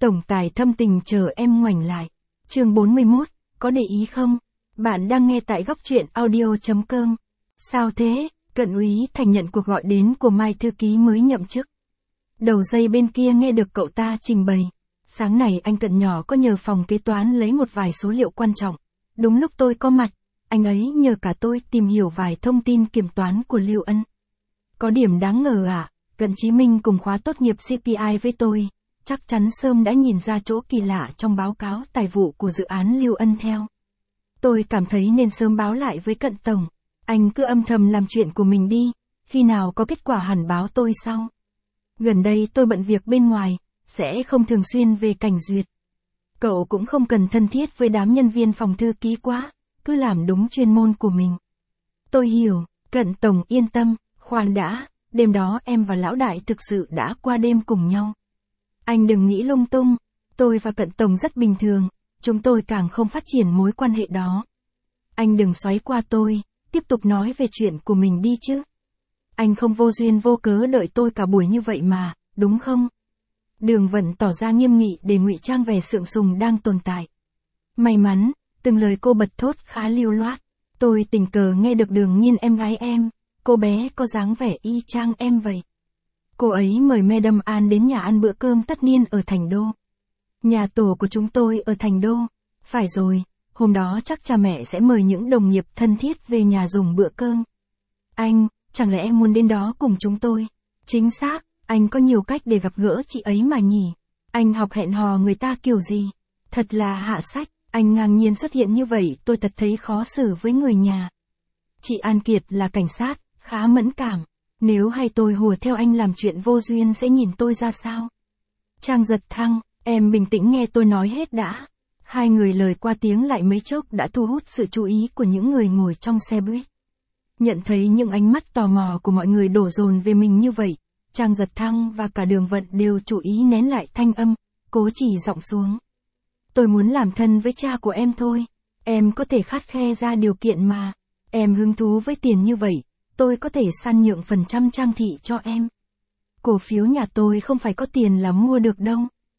Tổng tài thâm tình chờ em ngoảnh lại. Chương 41, có để ý không? Bạn đang nghe tại góc truyện audio.com. Sao thế? Cận úy Thành nhận cuộc gọi đến của Mai thư ký mới nhậm chức. Đầu dây bên kia nghe được cậu ta trình bày. Sáng này anh Cận nhỏ có nhờ phòng kế toán lấy một vài số liệu quan trọng. Đúng lúc tôi có mặt, anh ấy nhờ cả tôi tìm hiểu vài thông tin kiểm toán của Lưu Ân. Có điểm đáng ngờ à? Cận Chí Minh cùng khóa tốt nghiệp CPI với tôi, chắc chắn sớm đã nhìn ra chỗ kỳ lạ trong báo cáo tài vụ của dự án Lưu Ân theo. Tôi cảm thấy nên sớm báo lại với Cận tổng, anh cứ âm thầm làm chuyện của mình đi, khi nào có kết quả hẳn báo tôi sau. Gần đây tôi bận việc bên ngoài, sẽ không thường xuyên về Cảnh Duyệt. Cậu cũng không cần thân thiết với đám nhân viên phòng thư ký quá, cứ làm đúng chuyên môn của mình. Tôi hiểu, Cận tổng yên tâm, khoan đã, đêm đó em và lão đại thực sự đã qua đêm cùng nhau. Anh đừng nghĩ lung tung, tôi và Cận tổng rất bình thường, chúng tôi càng không phát triển mối quan hệ đó. Anh đừng xoáy qua tôi, tiếp tục nói về chuyện của mình đi chứ. Anh không vô duyên vô cớ đợi tôi cả buổi như vậy mà, đúng không? Đường Vận tỏ ra nghiêm nghị để ngụy trang vẻ sượng sùng đang tồn tại. May mắn, từng lời cô bật thốt khá lưu loát. Tôi tình cờ nghe được Đường Nhiên em gái em, cô bé có dáng vẻ y chang em vậy. Cô ấy mời Madam An đến nhà ăn bữa cơm tất niên ở Thành Đô. Nhà tổ của chúng tôi ở Thành Đô. Phải rồi, hôm đó chắc cha mẹ sẽ mời những đồng nghiệp thân thiết về nhà dùng bữa cơm. Anh, chẳng lẽ em muốn đến đó cùng chúng tôi? Chính xác, anh có nhiều cách để gặp gỡ chị ấy mà nhỉ? Anh học hẹn hò người ta kiểu gì? Thật là hạ sách, anh ngang nhiên xuất hiện như vậy tôi thật thấy khó xử với người nhà. Chị An Kiệt là cảnh sát, khá mẫn cảm. Nếu hay tôi hùa theo anh làm chuyện vô duyên sẽ nhìn tôi ra sao? Trang Giật Thăng, em bình tĩnh nghe tôi nói hết đã. Hai người lời qua tiếng lại mấy chốc đã thu hút sự chú ý của những người ngồi trong xe buýt. Nhận thấy những ánh mắt tò mò của mọi người đổ dồn về mình như vậy, Trang Giật Thăng và cả Đường Vận đều chú ý nén lại thanh âm, cố chỉ giọng xuống. Tôi muốn làm thân với cha của em thôi. Em có thể khắt khe ra điều kiện mà. Em hứng thú với tiền như vậy, tôi có thể san nhượng phần trăm Trang thị cho em. Cổ phiếu nhà tôi không phải có tiền là mua được đâu.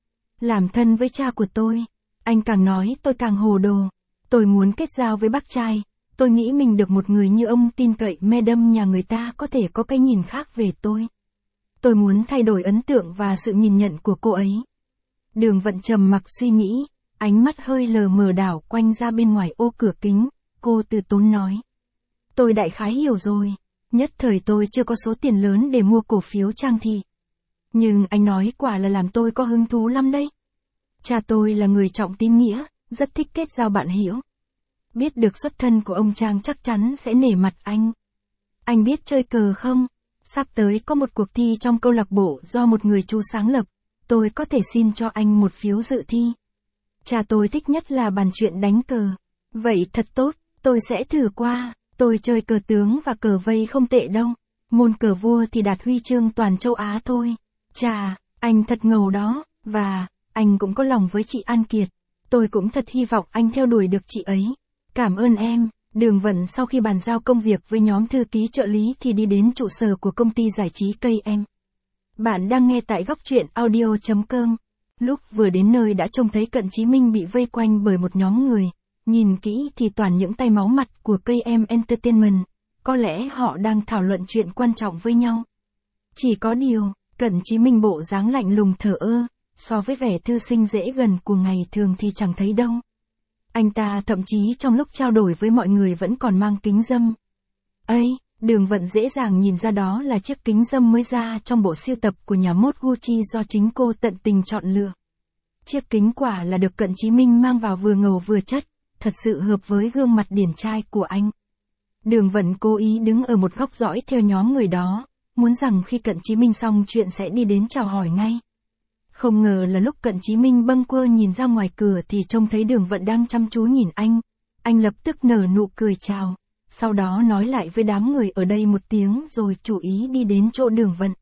Làm thân với cha của tôi. Anh càng nói tôi càng hồ đồ. Tôi muốn kết giao với bác trai. Tôi nghĩ mình được một người như ông tin cậy Madam nhà người ta có thể có cái nhìn khác về tôi. Tôi muốn thay đổi ấn tượng và sự nhìn nhận của cô ấy. Đường Vận trầm mặc suy nghĩ, ánh mắt hơi lờ mờ đảo quanh ra bên ngoài ô cửa kính, cô từ tốn nói. Tôi đại khái hiểu rồi, nhất thời tôi chưa có số tiền lớn để mua cổ phiếu Trang thị. Nhưng anh nói quả là làm tôi có hứng thú lắm đấy. Cha tôi là người trọng tín nghĩa, rất thích kết giao bạn hữu. Biết được xuất thân của ông Trang chắc chắn sẽ nể mặt anh. Anh biết chơi cờ không? Sắp tới có một cuộc thi trong câu lạc bộ do một người chú sáng lập, tôi có thể xin cho anh một phiếu dự thi. Cha tôi thích nhất là bàn chuyện đánh cờ. Vậy thật tốt, tôi sẽ thử qua. Tôi chơi cờ tướng và cờ vây không tệ đâu. Môn cờ vua thì đạt huy chương toàn châu Á thôi. Chà, anh thật ngầu đó, và anh cũng có lòng với chị An Kiệt. Tôi cũng thật hy vọng anh theo đuổi được chị ấy. Cảm ơn em. Đường Vận sau khi bàn giao công việc với nhóm thư ký trợ lý thì đi đến trụ sở của công ty giải trí KM. Bạn đang nghe tại góc truyện audio.com. Lúc vừa đến nơi đã trông thấy Cận Chí Minh bị vây quanh bởi một nhóm người. Nhìn kỹ thì toàn những tay máu mặt của KM Entertainment. Có lẽ họ đang thảo luận chuyện quan trọng với nhau. Chỉ có điều, Cận Chí Minh bộ dáng lạnh lùng thờ ơ, so với vẻ thư sinh dễ gần của ngày thường thì chẳng thấy đâu. Anh ta thậm chí trong lúc trao đổi với mọi người vẫn còn mang kính râm. Ây, Đường Vận dễ dàng nhìn ra đó là chiếc kính râm mới ra trong bộ sưu tập của nhà mốt Gucci do chính cô tận tình chọn lựa. Chiếc kính quả là được Cận Chí Minh mang vào vừa ngầu vừa chất, thật sự hợp với gương mặt điển trai của anh. Đường Vận cố ý đứng ở một góc dõi theo nhóm người đó, muốn rằng khi Cận Chí Minh xong chuyện sẽ đi đến chào hỏi ngay. Không ngờ là lúc Cận Chí Minh bâng quơ nhìn ra ngoài cửa thì trông thấy Đường Vận đang chăm chú nhìn anh lập tức nở nụ cười chào, sau đó nói lại với đám người ở đây một tiếng rồi chủ ý đi đến chỗ Đường Vận.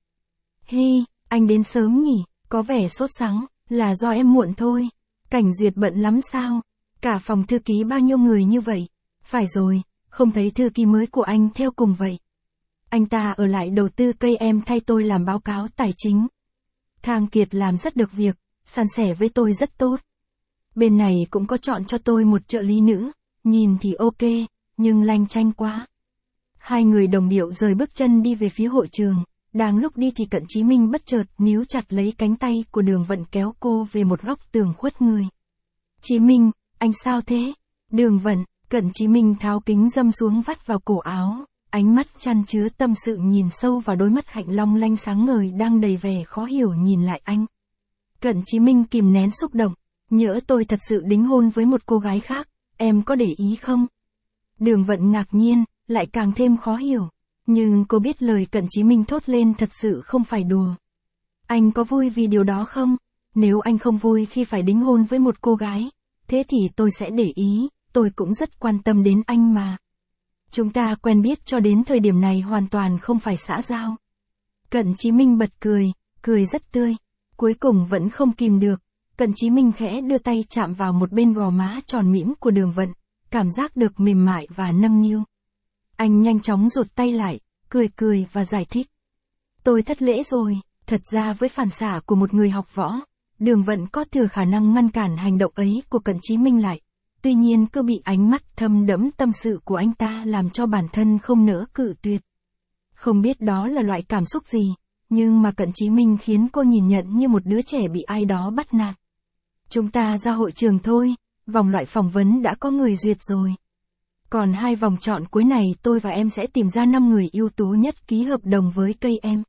Hi, anh đến sớm nhỉ, có vẻ sốt sắng, là do em muộn thôi. Cảnh Duyệt bận lắm sao? Cả phòng thư ký bao nhiêu người như vậy? Phải rồi, không thấy thư ký mới của anh theo cùng vậy. Anh ta ở lại đầu tư cây em thay tôi làm báo cáo tài chính. Thang Kiệt làm rất được việc, san sẻ với tôi rất tốt. Bên này cũng có chọn cho tôi một trợ lý nữ, nhìn thì ok, nhưng lanh chanh quá. Hai người đồng điệu rời bước chân đi về phía hội trường, đang lúc đi thì Cận Chí Minh bất chợt níu chặt lấy cánh tay của Đường Vận kéo cô về một góc tường khuất người. Chí Minh, anh sao thế? Đường Vận, Cận Chí Minh tháo kính râm xuống vắt vào cổ áo, ánh mắt chan chứa tâm sự nhìn sâu vào đôi mắt hạnh long lanh sáng ngời đang đầy vẻ khó hiểu nhìn lại anh. Cận Chí Minh kìm nén xúc động, nhỡ tôi thật sự đính hôn với một cô gái khác, em có để ý không? Đường Vận ngạc nhiên, lại càng thêm khó hiểu. Nhưng cô biết lời Cận Chí Minh thốt lên thật sự không phải đùa. Anh có vui vì điều đó không? Nếu anh không vui khi phải đính hôn với một cô gái, thế thì tôi sẽ để ý, tôi cũng rất quan tâm đến anh mà. Chúng ta quen biết cho đến thời điểm này hoàn toàn không phải xã giao. Cận Chí Minh bật cười, cười rất tươi. Cuối cùng vẫn không kìm được, Cận Chí Minh khẽ đưa tay chạm vào một bên gò má tròn mĩm của Đường Vận, cảm giác được mềm mại và nâng niu. Anh nhanh chóng rụt tay lại, cười và giải thích. Tôi thất lễ rồi, thật ra với phản xạ của một người học võ, Đường Vận có thừa khả năng ngăn cản hành động ấy của Cận Chí Minh lại. Tuy nhiên cứ bị ánh mắt thâm đẫm tâm sự của anh ta làm cho bản thân không nỡ cự tuyệt. Không biết đó là loại cảm xúc gì, nhưng mà Cận Chí Minh khiến cô nhìn nhận như một đứa trẻ bị ai đó bắt nạt. Chúng ta ra hội trường thôi, vòng loại phỏng vấn đã có người duyệt rồi. Còn 2 vòng chọn cuối này tôi và em sẽ tìm ra 5 người ưu tú nhất ký hợp đồng với cây em.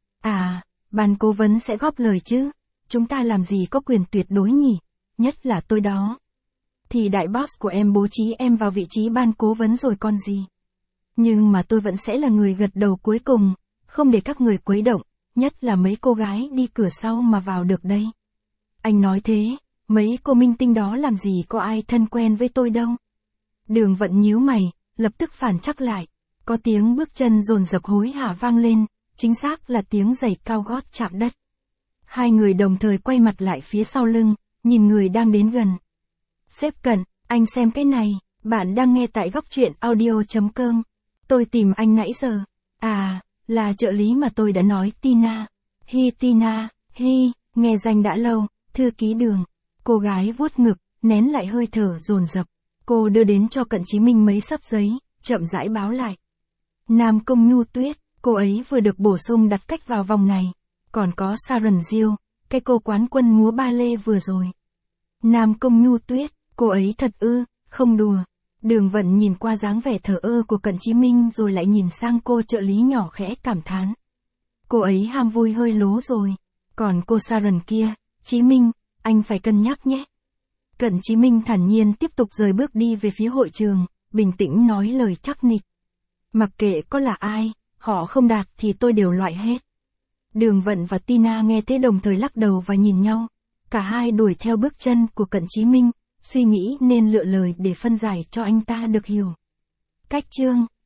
À, ban cố vấn sẽ góp lời chứ, chúng ta làm gì có quyền tuyệt đối nhỉ, nhất là tôi đó. Thì đại boss của em bố trí em vào vị trí ban cố vấn rồi còn gì. Nhưng mà tôi vẫn sẽ là người gật đầu cuối cùng, không để các người quấy động, nhất là mấy cô gái đi cửa sau mà vào được đây. Anh nói thế, mấy cô minh tinh đó làm gì có ai thân quen với tôi đâu. Đường Vận nhíu mày, lập tức phản chắc lại. Có tiếng bước chân dồn dập hối hả vang lên, chính xác là tiếng giày cao gót chạm đất. Hai người đồng thời quay mặt lại phía sau lưng, nhìn người đang đến gần. Sếp Cận, anh xem cái này, bạn đang nghe tại góc truyện audio.com. Tôi tìm anh nãy giờ. À, là trợ lý mà tôi đã nói, Tina. Tina, nghe danh đã lâu, thư ký Đường. Cô gái vuốt ngực, nén lại hơi thở dồn dập. Cô đưa đến cho Cận Chí Minh mấy xấp giấy, chậm rãi báo lại. Nam Công Nhu Tuyết, cô ấy vừa được bổ sung đặt cách vào vòng này. Còn có Sharon Diêu, cái cô quán quân múa ba lê vừa rồi. Nam Công Nhu Tuyết, cô ấy thật ư, không đùa. Đường Vận nhìn qua dáng vẻ thờ ơ của Cận Chí Minh rồi lại nhìn sang cô trợ lý nhỏ khẽ cảm thán. Cô ấy ham vui hơi lố rồi. Còn cô Sharon kia, Chí Minh, anh phải cân nhắc nhé. Cận Chí Minh thản nhiên tiếp tục rời bước đi về phía hội trường, bình tĩnh nói lời chắc nịch. Mặc kệ có là ai, họ không đạt thì tôi đều loại hết. Đường Vận và Tina nghe thế đồng thời lắc đầu và nhìn nhau. Cả hai đuổi theo bước chân của Cận Chí Minh, suy nghĩ nên lựa lời để phân giải cho anh ta được hiểu. Cách chương